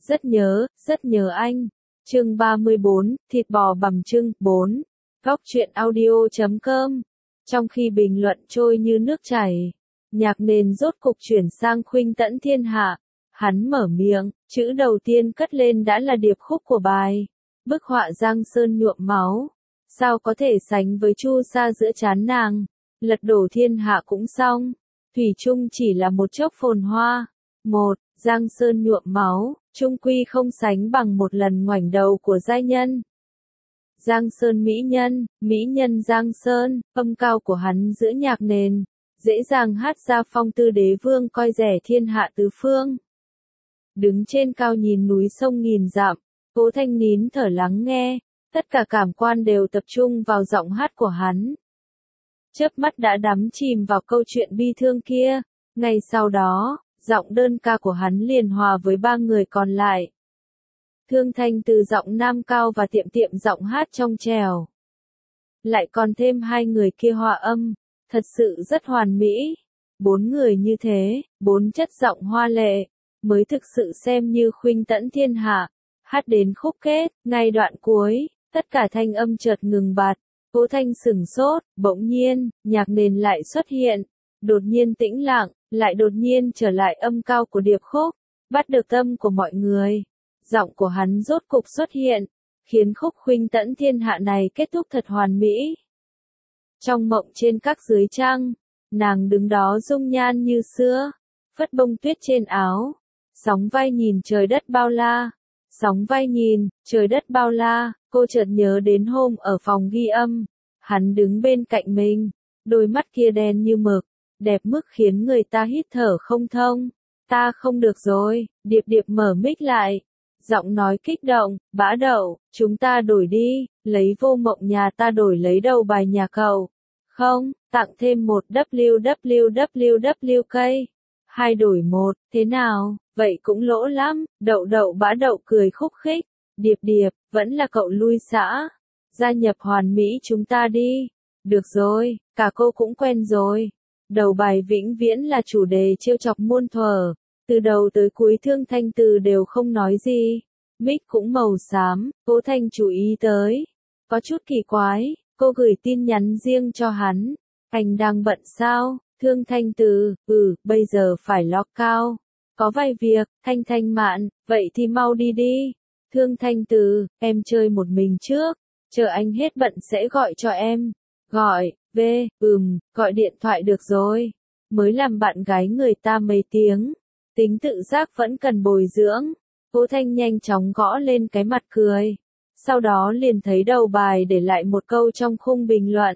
rất nhớ anh. Chương 34, thịt bò bằm chưng, 4. Góc truyện audio.com. Trong khi bình luận trôi như nước chảy, nhạc nền rốt cục chuyển sang khuynh tẫn thiên hạ. Hắn mở miệng, chữ đầu tiên cất lên đã là điệp khúc của bài. Bức họa Giang Sơn nhuộm máu, sao có thể sánh với chu sa giữa trán nàng. Lật đổ thiên hạ cũng xong, thủy chung chỉ là một chốc phồn hoa. Giang Sơn nhuộm máu, chung quy không sánh bằng một lần ngoảnh đầu của giai nhân. Giang Sơn mỹ nhân Giang Sơn, âm cao của hắn giữa nhạc nền, dễ dàng hát ra phong tư đế vương coi rẻ thiên hạ tứ phương. Đứng trên cao nhìn núi sông nghìn dặm, Cố Thanh nín thở lắng nghe, tất cả cảm quan đều tập trung vào giọng hát của hắn. Chớp mắt đã đắm chìm vào câu chuyện bi thương kia, ngay sau đó, giọng đơn ca của hắn liền hòa với ba người còn lại. Thương Thanh từ giọng nam cao và Tiệm Tiệm giọng hát trong trẻo. Lại còn thêm hai người kia hòa âm, thật sự rất hoàn mỹ. 4 người như thế, 4 chất giọng hoa lệ, mới thực sự xem như khuynh tẫn thiên hạ. Hát đến khúc kết, ngay đoạn cuối, tất cả thanh âm chợt ngừng bặt. Cố Thanh sửng sốt, bỗng nhiên, nhạc nền lại xuất hiện. Đột nhiên tĩnh lặng, lại đột nhiên trở lại âm cao của điệp khúc, bắt được tâm của mọi người. Giọng của hắn rốt cục xuất hiện, khiến khúc khuynh tẫn thiên hạ này kết thúc thật hoàn mỹ. Trong mộng trên các dưới trăng, nàng đứng đó dung nhan như xưa, phất bông tuyết trên áo, sóng vai nhìn trời đất bao la. Sóng vai nhìn, trời đất bao la, cô chợt nhớ đến hôm ở phòng ghi âm, hắn đứng bên cạnh mình, đôi mắt kia đen như mực, đẹp mức khiến người ta hít thở không thông. Ta không được rồi, Điệp Điệp mở mic lại, giọng nói kích động, bã đậu, chúng ta đổi đi, lấy Vô Mộng nhà ta đổi lấy đầu bài nhà cậu. Không, tặng thêm một www.k. 2 đổi 1, thế nào, vậy cũng lỗ lắm. Đậu đậu bã đậu cười khúc khích, Điệp Điệp, vẫn là cậu lui xã, gia nhập hoàn mỹ chúng ta đi. Được rồi, cả cô cũng quen rồi. Đầu bài vĩnh viễn là chủ đề trêu chọc muôn thuở, từ đầu tới cuối Thương Thanh từ đều không nói gì. Mic cũng màu xám, Cố Thanh chú ý tới. Có chút kỳ quái, cô gửi tin nhắn riêng cho hắn. Anh đang bận sao? Thương Thanh từ, bây giờ phải lock cao. Có vài việc, Thanh mạn, vậy thì mau đi đi. Thương Thanh từ, em chơi một mình trước, chờ anh hết bận sẽ gọi cho em. Gọi, gọi điện thoại được rồi. Mới làm bạn gái người ta mấy tiếng, tính tự giác vẫn cần bồi dưỡng. Cố Thanh nhanh chóng gõ lên cái mặt cười. Sau đó liền thấy đầu bài để lại một câu trong khung bình luận.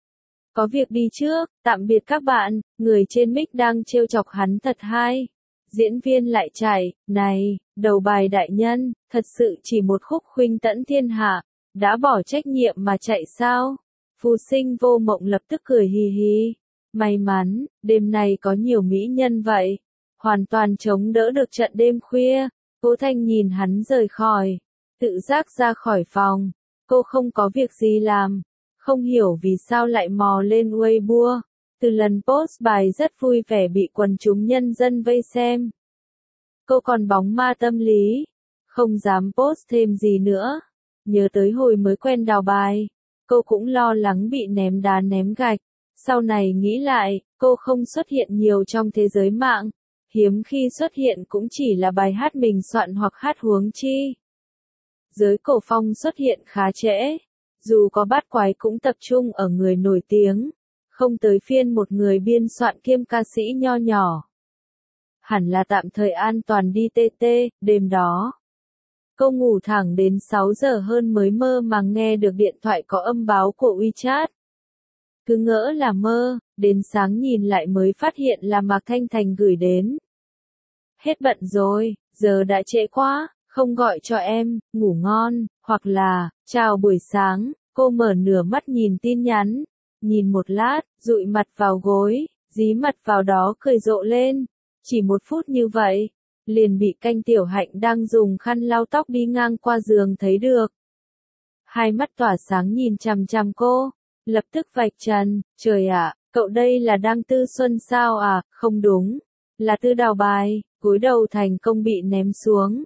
Có việc đi trước, tạm biệt các bạn, người trên mic đang trêu chọc hắn thật hay. Diễn viên lại chạy, này, đầu bài đại nhân, thật sự chỉ một khúc khuynh tẫn thiên hạ, đã bỏ trách nhiệm mà chạy sao? Phù sinh Vô Mộng lập tức cười hì hì. May mắn, đêm này có nhiều mỹ nhân vậy. Hoàn toàn chống đỡ được trận đêm khuya. Cố Thanh nhìn hắn rời khỏi, tự giác ra khỏi phòng. Cô không có việc gì làm. Không hiểu vì sao lại mò lên Weibo. Từ lần post bài rất vui vẻ bị quần chúng nhân dân vây xem. Cô còn bóng ma tâm lý, không dám post thêm gì nữa. Nhớ tới hồi mới quen đào bài, cô cũng lo lắng bị ném đá ném gạch. Sau này nghĩ lại, cô không xuất hiện nhiều trong thế giới mạng. Hiếm khi xuất hiện cũng chỉ là bài hát mình soạn hoặc hát huống chi. Giới cổ phong xuất hiện khá trễ. Dù có bát quái cũng tập trung ở người nổi tiếng, không tới phiên một người biên soạn kiêm ca sĩ nho nhỏ. Hẳn là tạm thời an toàn đi TT, đêm đó. Cô ngủ thẳng đến 6 giờ hơn mới mơ mà nghe được điện thoại có âm báo của WeChat. Cứ ngỡ là mơ, đến sáng nhìn lại mới phát hiện là Mạc Thanh Thành gửi đến. Hết bận rồi, giờ đã trễ quá, không gọi cho em, ngủ ngon, hoặc là, chào buổi sáng. Cô mở nửa mắt nhìn tin nhắn, nhìn một lát, dụi mặt vào gối, dí mặt vào đó cười rộ lên. Chỉ 1 phút như vậy, liền bị Canh Tiểu Hạnh đang dùng khăn lau tóc đi ngang qua giường thấy được. Hai mắt tỏa sáng nhìn chằm chằm cô, lập tức vạch trần, trời ạ, cậu đây là đang Tư Xuân sao à? Không đúng, là Tư Đào bài. Gối đầu thành công bị ném xuống.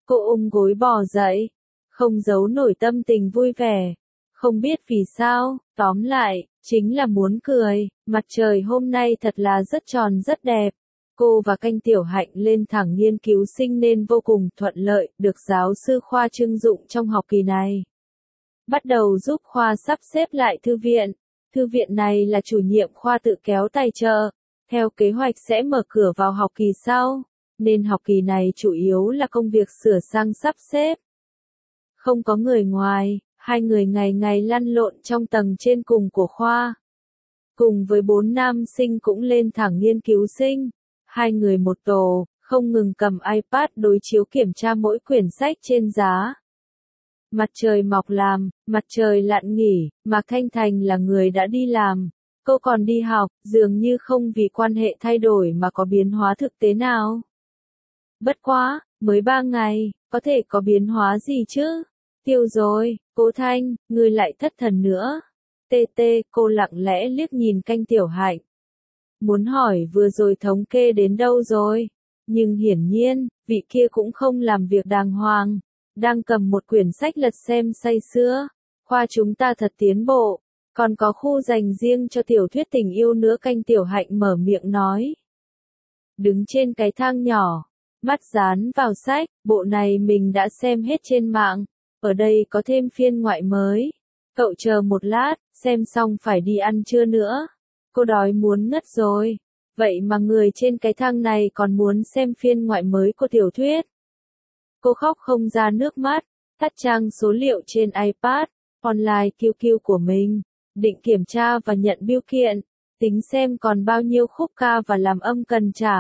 Cô ôm gối bò dậy, không giấu nổi tâm tình vui vẻ. Không biết vì sao, tóm lại, chính là muốn cười, mặt trời hôm nay thật là rất tròn rất đẹp. Cô và Canh Tiểu Hạnh lên thẳng nghiên cứu sinh nên vô cùng thuận lợi, được giáo sư Khoa trưng dụng trong học kỳ này. Bắt đầu giúp Khoa sắp xếp lại thư viện. Thư viện này là chủ nhiệm Khoa tự kéo tài trợ, theo kế hoạch sẽ mở cửa vào học kỳ sau, nên học kỳ này chủ yếu là công việc sửa sang sắp xếp. Không có người ngoài, hai người ngày ngày lăn lộn trong tầng trên cùng của khoa. Cùng với 4 nam sinh cũng lên thẳng nghiên cứu sinh, hai người một tổ, không ngừng cầm iPad đối chiếu kiểm tra mỗi quyển sách trên giá. Mặt trời mọc làm, mặt trời lặn nghỉ, Mạc Thanh Thành là người đã đi làm. Cô còn đi học, dường như không vì quan hệ thay đổi mà có biến hóa thực tế nào. Bất quá, mới 3 ngày, có thể có biến hóa gì chứ? Tiêu rồi, Cố Thanh, ngươi lại thất thần nữa. Tê tê, cô lặng lẽ liếc nhìn Canh Tiểu Hạnh. Muốn hỏi vừa rồi thống kê đến đâu rồi? Nhưng hiển nhiên, vị kia cũng không làm việc đàng hoàng. Đang cầm một quyển sách lật xem say sưa. Khoa chúng ta thật tiến bộ. Còn có khu dành riêng cho tiểu thuyết tình yêu nữa, Canh Tiểu Hạnh mở miệng nói. Đứng trên cái thang nhỏ, mắt dán vào sách, bộ này mình đã xem hết trên mạng. Ở đây có thêm phiên ngoại mới. Cậu chờ một lát, xem xong phải đi ăn trưa nữa. Cô đói muốn ngất rồi. Vậy mà người trên cái thang này còn muốn xem phiên ngoại mới của tiểu thuyết. Cô khóc không ra nước mắt, tắt trang số liệu trên iPad, online QQ của mình, định kiểm tra và nhận bưu kiện, tính xem còn bao nhiêu khúc ca và làm âm cần trả.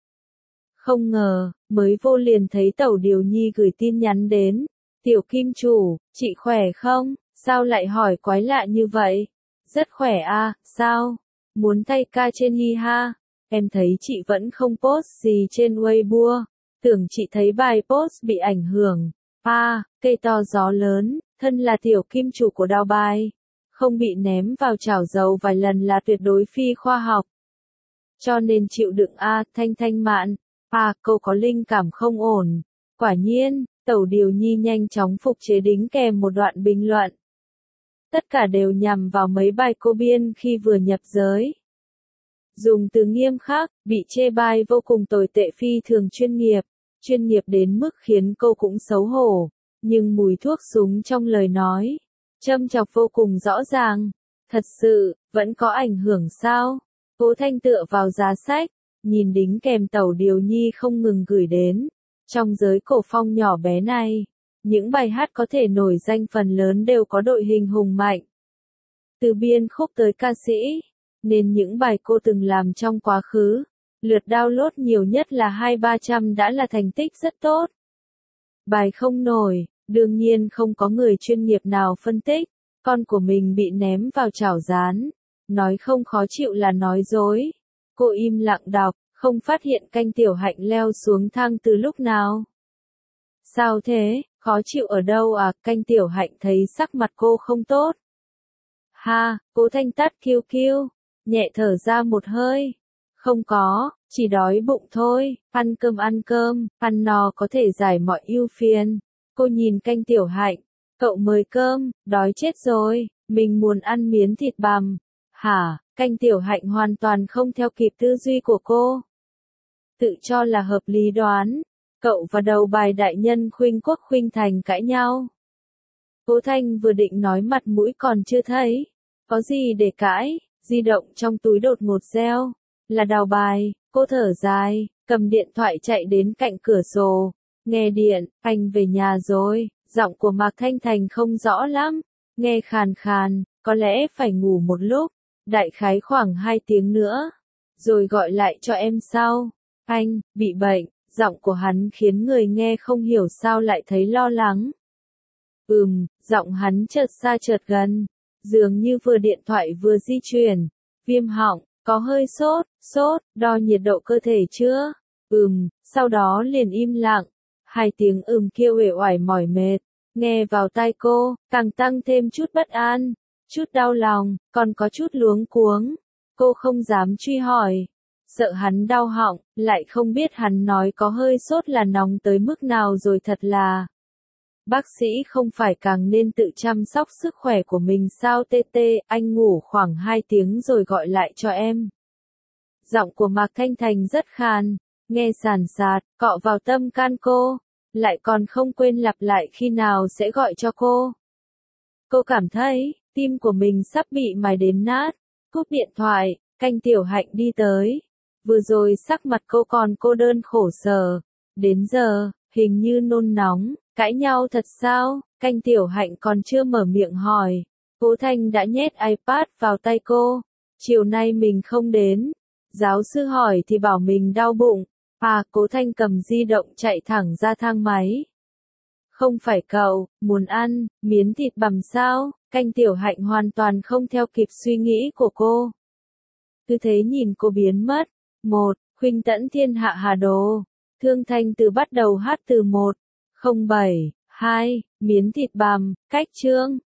Không ngờ, mới vô liền thấy Tẩu Điều Nhi gửi tin nhắn đến. Tiểu Kim Chủ, chị khỏe không? Sao lại hỏi quái lạ như vậy? Rất khỏe à, sao? Muốn thay ca trên Hi Ha? Em thấy chị vẫn không post gì trên Weibo. Tưởng chị thấy bài post bị ảnh hưởng. Cây to gió lớn, thân là Tiểu Kim Chủ của Đào Bài. Không bị ném vào chảo dầu vài lần là tuyệt đối phi khoa học. Cho nên chịu đựng Thanh Thanh Mạn. Cô có linh cảm không ổn. Quả nhiên, Tẩu Điều Nhi nhanh chóng phục chế đính kèm một đoạn bình luận. Tất cả đều nhằm vào mấy bài cô biên khi vừa nhập giới. Dùng từ nghiêm khắc, bị chê bai vô cùng tồi tệ, phi thường chuyên nghiệp đến mức khiến cô cũng xấu hổ. Nhưng mùi thuốc súng trong lời nói, châm chọc vô cùng rõ ràng. Thật sự, vẫn có ảnh hưởng sao? Cố Thanh tựa vào giá sách, nhìn đính kèm Tẩu Điều Nhi không ngừng gửi đến. Trong giới cổ phong nhỏ bé này, những bài hát có thể nổi danh phần lớn đều có đội hình hùng mạnh. Từ biên khúc tới ca sĩ, nên những bài cô từng làm trong quá khứ, lượt download nhiều nhất là 200-300 đã là thành tích rất tốt. Bài không nổi, đương nhiên không có người chuyên nghiệp nào phân tích, con của mình bị ném vào chảo rán, nói không khó chịu là nói dối. Cô im lặng đọc, không phát hiện Canh Tiểu Hạnh leo xuống thang từ lúc nào. Sao thế, khó chịu ở đâu à? Canh Tiểu Hạnh thấy sắc mặt cô không tốt. Cố Thanh tắt QQ, nhẹ thở ra một hơi. Không có, chỉ đói bụng thôi, ăn cơm, ăn no có thể giải mọi ưu phiền. Cô nhìn Canh Tiểu Hạnh, cậu mời cơm, đói chết rồi, mình muốn ăn miếng thịt bằm. Canh Tiểu Hạnh hoàn toàn không theo kịp tư duy của cô. Tự cho là hợp lý đoán, cậu và Đầu Bài đại nhân Khuynh Quốc Khuynh Thành cãi nhau. Cố Thanh vừa định nói mặt mũi còn chưa thấy, có gì để cãi, di động trong túi đột ngột reo, là Đào Bài, cô thở dài, cầm điện thoại chạy đến cạnh cửa sổ, nghe điện, anh về nhà rồi, giọng của Mạc Thanh Thành không rõ lắm, nghe khàn khàn, có lẽ phải ngủ một lúc, đại khái khoảng 2 tiếng nữa, rồi gọi lại cho em sau. Anh, bị bệnh, giọng của hắn khiến người nghe không hiểu sao lại thấy lo lắng. Giọng hắn chợt xa chợt gần, dường như vừa điện thoại vừa di chuyển, viêm họng, có hơi sốt, đo nhiệt độ cơ thể chưa? Sau đó liền im lặng, 2 tiếng kia uể oải mỏi mệt, nghe vào tai cô, càng tăng thêm chút bất an, chút đau lòng, còn có chút luống cuống, cô không dám truy hỏi. sợ hắn đau họng, lại không biết hắn nói có hơi sốt là nóng tới mức nào rồi thật là. Bác sĩ không phải càng nên tự chăm sóc sức khỏe của mình sao tê tê, anh ngủ khoảng 2 tiếng rồi gọi lại cho em. Giọng của Mạc Thanh Thành rất khàn, nghe sàn sạt, cọ vào tâm can cô, lại còn không quên lặp lại khi nào sẽ gọi cho cô. Cô cảm thấy, tim của mình sắp bị mài đến nát, cúp điện thoại, Canh Tiểu Hạnh đi tới. Vừa rồi sắc mặt cô còn cô đơn khổ sở, đến giờ, hình như nôn nóng, cãi nhau thật sao? Canh Tiểu Hạnh còn chưa mở miệng hỏi, Cố Thanh đã nhét iPad vào tay cô. Chiều nay mình không đến. Giáo sư hỏi thì bảo mình đau bụng. Cố Thanh cầm di động chạy thẳng ra thang máy. Không phải cậu, muốn ăn, miến thịt bằm sao? Canh Tiểu Hạnh hoàn toàn không theo kịp suy nghĩ của cô. Cứ thế nhìn cô biến mất. 1. Khuynh tẫn thiên hạ hà đồ. Thương Thanh từ bắt đầu hát từ 1. 07. 2. Miến thịt bằm, cách chương.